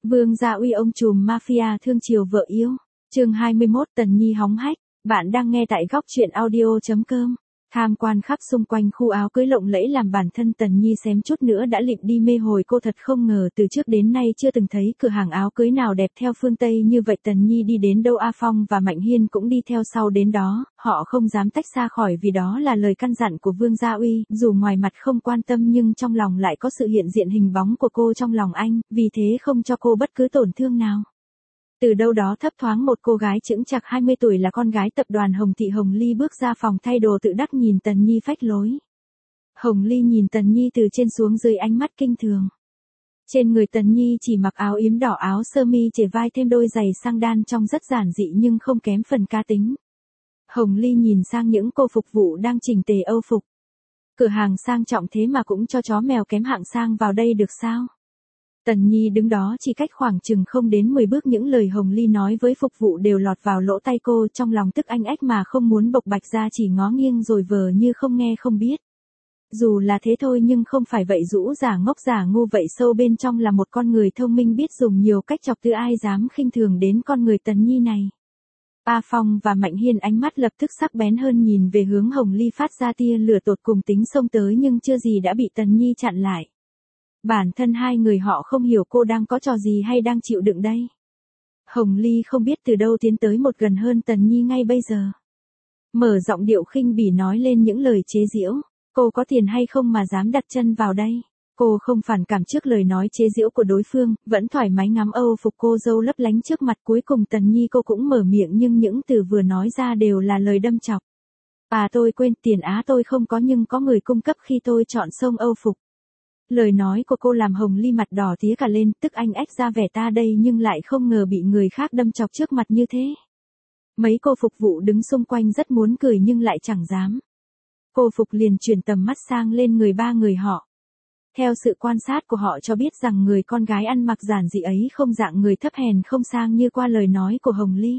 Vương Gia Uy ông trùm mafia thương chiều vợ yêu. Chương 21 Tần Nhi hóng hách. Bạn đang nghe tại góc truyện audio.com. Tham quan khắp xung quanh khu áo cưới lộng lẫy làm bản thân Tần Nhi xém chút nữa đã lịm đi mê hồi. Cô thật không ngờ từ trước đến nay chưa từng thấy cửa hàng áo cưới nào đẹp theo phương Tây như vậy. Tần Nhi đi đến đâu A Phong và Mạnh Hiên cũng đi theo sau đến đó, họ không dám tách ra khỏi vì đó là lời căn dặn của Vương Gia Uy. Dù ngoài mặt không quan tâm nhưng trong lòng lại có sự hiện diện hình bóng của cô trong lòng anh, vì thế không cho cô bất cứ tổn thương nào. Từ đâu đó thấp thoáng một cô gái chững chạc 20 tuổi là con gái tập đoàn Hồng Thị Hồng Ly bước ra phòng thay đồ tự đắc nhìn Tần Nhi phách lối. Hồng Ly nhìn Tần Nhi từ trên xuống dưới ánh mắt kinh thường. Trên người Tần Nhi chỉ mặc áo yếm đỏ áo sơ mi chề vai thêm đôi giày sang đan trông rất giản dị nhưng không kém phần cá tính. Hồng Ly nhìn sang những cô phục vụ đang chỉnh tề âu phục. Cửa hàng sang trọng thế mà cũng cho chó mèo kém hạng sang vào đây được sao? Tần Nhi đứng đó chỉ cách khoảng chừng không đến 10 bước, những lời Hồng Ly nói với phục vụ đều lọt vào lỗ tai cô, trong lòng tức anh ách mà không muốn bộc bạch ra, chỉ ngó nghiêng rồi vờ như không nghe không biết. Dù là thế thôi nhưng không phải vậy, rũ giả ngốc giả ngu vậy, sâu bên trong là một con người thông minh biết dùng nhiều cách chọc từ, ai dám khinh thường đến con người Tần Nhi này. A Phong và Mạnh Hiên ánh mắt lập tức sắc bén hơn, nhìn về hướng Hồng Ly phát ra tia lửa tột cùng tính xông tới nhưng chưa gì đã bị Tần Nhi chặn lại. Bản thân hai người họ không hiểu cô đang có trò gì hay đang chịu đựng đây. Hồng Ly không biết từ đâu tiến tới một gần hơn Tần Nhi ngay bây giờ. Mở giọng điệu khinh bỉ nói lên những lời chế giễu. Cô có tiền hay không mà dám đặt chân vào đây? Cô không phản cảm trước lời nói chế giễu của đối phương, vẫn thoải mái ngắm âu phục cô dâu lấp lánh trước mặt. Cuối cùng Tần Nhi cô cũng mở miệng nhưng những từ vừa nói ra đều là lời đâm chọc. À tôi quên, tiền á tôi không có nhưng có người cung cấp khi tôi chọn xông âu phục. Lời nói của cô làm Hồng Ly mặt đỏ tía cả lên, tức anh ách ra vẻ ta đây nhưng lại không ngờ bị người khác đâm chọc trước mặt như thế. Mấy cô phục vụ đứng xung quanh rất muốn cười nhưng lại chẳng dám. Cô phục liền chuyển tầm mắt sang lên người ba người họ. Theo sự quan sát của họ cho biết rằng người con gái ăn mặc giản dị ấy không dạng người thấp hèn không sang như qua lời nói của Hồng Ly.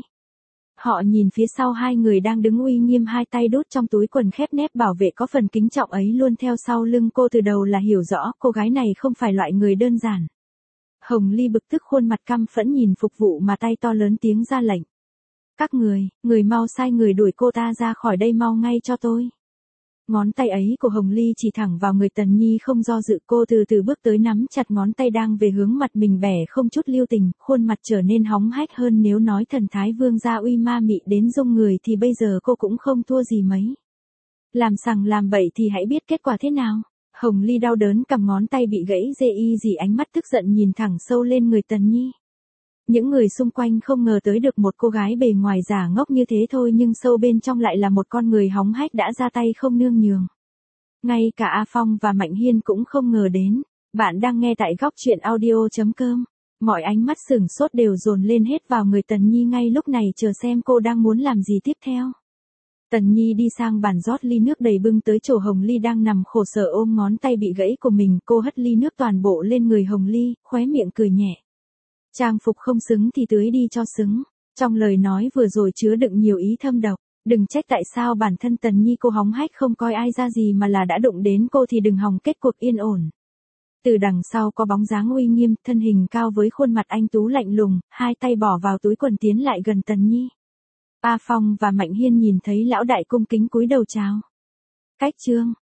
Họ nhìn phía sau hai người đang đứng uy nghiêm, hai tay đút trong túi quần khép nép bảo vệ có phần kính trọng ấy luôn theo sau lưng cô, từ đầu là hiểu rõ cô gái này không phải loại người đơn giản. Hồng Ly bực tức khuôn mặt căm phẫn nhìn phục vụ mà tay to lớn tiếng ra lệnh. Các người mau sai người đuổi cô ta ra khỏi đây mau ngay cho tôi. Ngón tay ấy của Hồng Ly chỉ thẳng vào người Tần Nhi không do dự, cô từ từ bước tới nắm chặt ngón tay đang về hướng mặt mình bẻ không chút lưu tình, khuôn mặt trở nên hóng hách hơn. Nếu nói thần thái Vương Gia Uy ma mị đến rung người thì bây giờ cô cũng không thua gì mấy. Làm sằng làm bậy thì hãy biết kết quả thế nào. Hồng Ly đau đớn cầm ngón tay bị gãy dê y dì ánh mắt tức giận nhìn thẳng sâu lên người Tần Nhi. Những người xung quanh không ngờ tới được một cô gái bề ngoài giả ngốc như thế thôi nhưng sâu bên trong lại là một con người hóng hách đã ra tay không nương nhường. Ngay cả A Phong và Mạnh Hiên cũng không ngờ đến. Bạn đang nghe tại góc truyện audio.com. Mọi ánh mắt sửng sốt đều dồn lên hết vào người Tần Nhi ngay lúc này, chờ xem cô đang muốn làm gì tiếp theo. Tần Nhi đi sang bàn rót ly nước đầy bưng tới chỗ Hồng Ly đang nằm khổ sở ôm ngón tay bị gãy của mình. Cô hất ly nước toàn bộ lên người Hồng Ly, khóe miệng cười nhẹ. Trang phục không xứng thì tưới đi cho xứng. Trong lời nói vừa rồi chứa đựng nhiều ý thâm độc. Đừng trách tại sao bản thân Tần Nhi cô hóng hách không coi ai ra gì mà là đã đụng đến cô thì đừng hòng kết cuộc yên ổn. Từ đằng sau có bóng dáng uy nghiêm, thân hình cao với khuôn mặt anh tú lạnh lùng, hai tay bỏ vào túi quần tiến lại gần Tần Nhi. A Phong và Mạnh Hiên nhìn thấy lão đại cung kính cúi đầu chào. Cách trương,